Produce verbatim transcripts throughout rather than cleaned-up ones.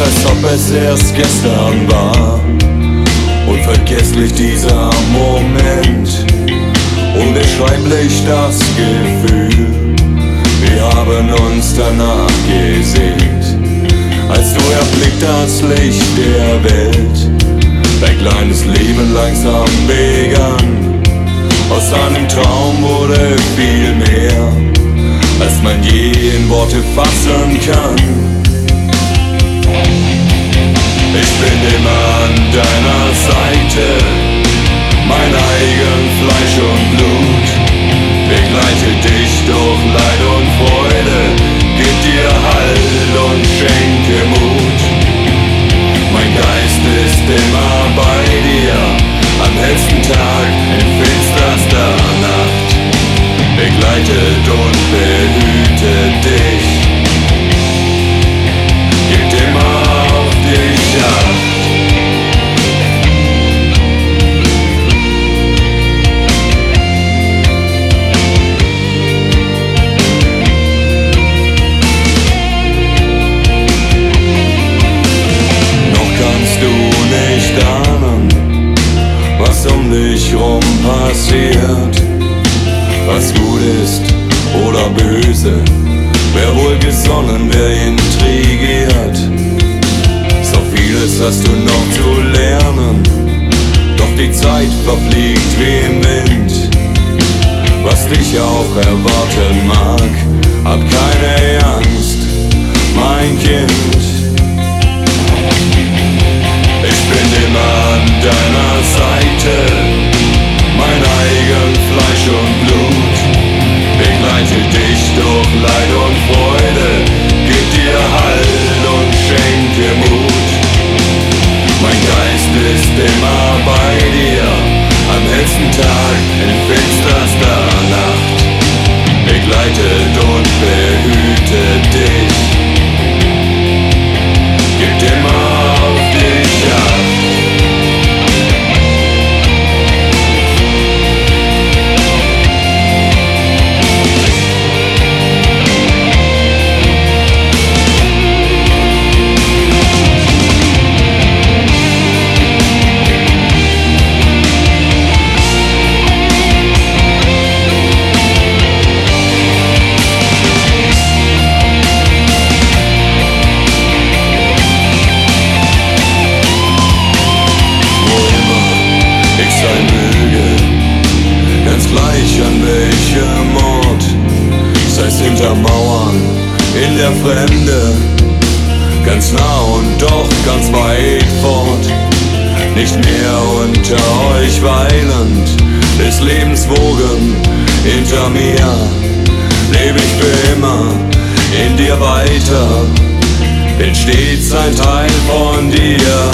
als ob es erst gestern war. Unvergesslich dieser Moment, unbeschreiblich das Gefühl. Wir haben uns danach gesehnt, als du erblickt das Licht der Welt. Dein kleines Leben langsam begann, aus einem Traum wurde viel mehr, als man je in Worte fassen kann. Ich bin immer an deiner Seite, mein eigen Fleisch und Blut. Begleite dich durch Leid und Freude, gib dir Halt und schenke Mut. Mein Geist ist immer bei dir, am hellsten Tag, in finsterster Nacht. Begleitet und behütet dich, gibt immer auf dich Acht. Was um dich rum passiert, was gut ist oder böse, wer wohl gesonnen, wer intrigiert. So vieles hast du noch zu lernen, doch die Zeit verfliegt wie im Wind. Was dich auch erwarten mag, hab keine Angst, mein Kind. Ich bin immer an deiner Seite, mein eigen Fleisch und Blut. Begleite dich durch Leid und Freude, gib dir Halt und schenke Mut. Mein Geist ist immer bei dir, am hellsten Tag, in finsterster Nacht. Begleitet und behütet dich, gibt immer auf dich Acht. Hinter Mauern, in der Fremde, ganz nah und doch ganz weit fort. Nicht mehr unter euch weilend, des Lebens Wogen hinter mir. Leb ich für immer in dir weiter, bin stets ein Teil von dir.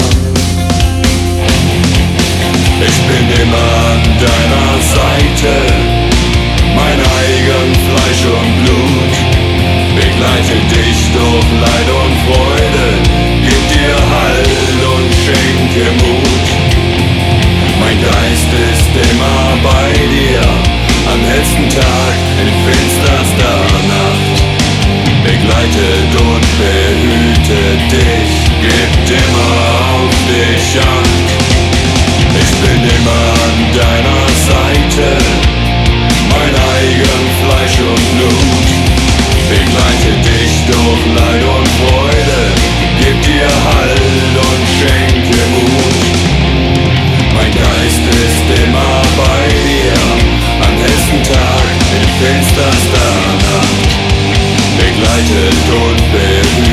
Ich bin immer an deiner Seite, mein eigen Fleisch und Blut. Begleite dich durch Leid und Freude, gib dir Halt und schenke Mut. Mein Geist ist immer bei dir, am hellsten Tag, in finsterster Nacht. Begleitet und behütet dich, gibt immer auf dich Acht. Ich bin immer an deiner Seite, mein eigen Fleisch und Blut. Begleite dich durch Leid und Freude, gib dir Halt und schenke Mut. Mein Geist ist immer bei dir, am hellsten Tag, in finsterster Nacht. Begleitet und behütet